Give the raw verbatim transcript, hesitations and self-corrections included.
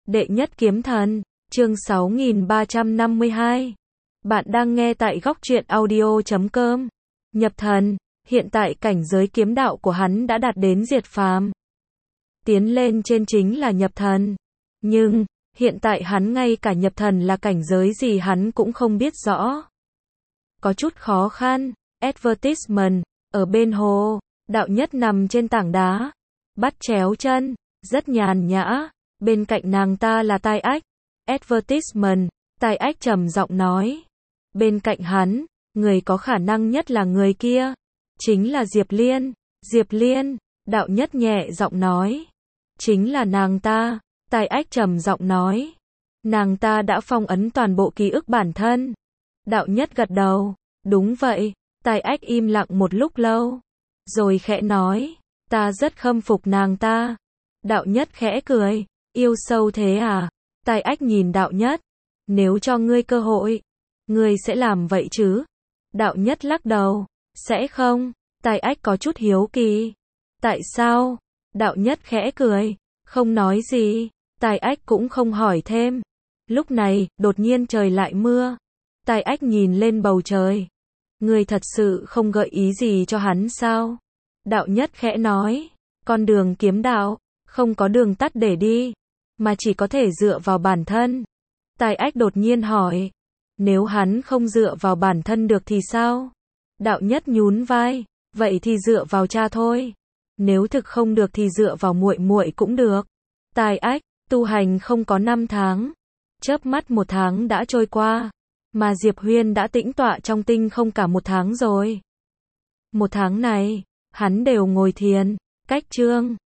Đệ nhất kiếm thần, chương sáu nghìn ba trăm năm mươi hai. Bạn đang nghe tại góc truyện audio chấm com. Nhập thần, hiện tại cảnh giới kiếm đạo của hắn đã đạt đến diệt phàm. Tiến lên trên chính là nhập thần. Nhưng, hiện tại hắn ngay cả nhập thần là cảnh giới gì hắn cũng không biết rõ. Có chút khó khăn. Advertisement, ở bên hồ, đạo nhất nằm trên tảng đá, bắt chéo chân, rất nhàn nhã. Bên cạnh nàng ta là Tai Ách. Advertisement, Tai Ách trầm giọng nói. Bên cạnh hắn, người có khả năng nhất là người kia. Chính là Diệp Liên. Diệp Liên, đạo nhất nhẹ giọng nói. Chính là nàng ta. Tai Ách trầm giọng nói. Nàng ta đã phong ấn toàn bộ ký ức bản thân. Đạo nhất gật đầu. Đúng vậy. Tai Ách im lặng một lúc lâu. Rồi khẽ nói. Ta rất khâm phục nàng ta. Đạo nhất khẽ cười. Yêu sâu thế à? Tai Ách nhìn đạo nhất. Nếu cho ngươi cơ hội, ngươi sẽ làm vậy chứ? Đạo nhất lắc đầu. Sẽ không. Tai Ách có chút hiếu kỳ. Tại sao? Đạo nhất khẽ cười. Không nói gì. Tai Ách cũng không hỏi thêm. Lúc này, đột nhiên trời lại mưa. Tai Ách nhìn lên bầu trời. Ngươi thật sự không gợi ý gì cho hắn sao? Đạo nhất khẽ nói. Con đường kiếm đạo, không có đường tắt để đi, mà chỉ có thể dựa vào bản thân. Tai Ách đột nhiên hỏi. Nếu hắn không dựa vào bản thân được thì sao? Đạo nhất nhún vai. Vậy thì dựa vào cha thôi. Nếu thực không được thì dựa vào muội muội cũng được. Tai Ách, tu hành không có năm tháng. Chớp mắt một tháng đã trôi qua. Mà Diệp Huyên đã tĩnh tọa trong tinh không cả một tháng rồi. Một tháng này, hắn đều ngồi thiền, cách chương,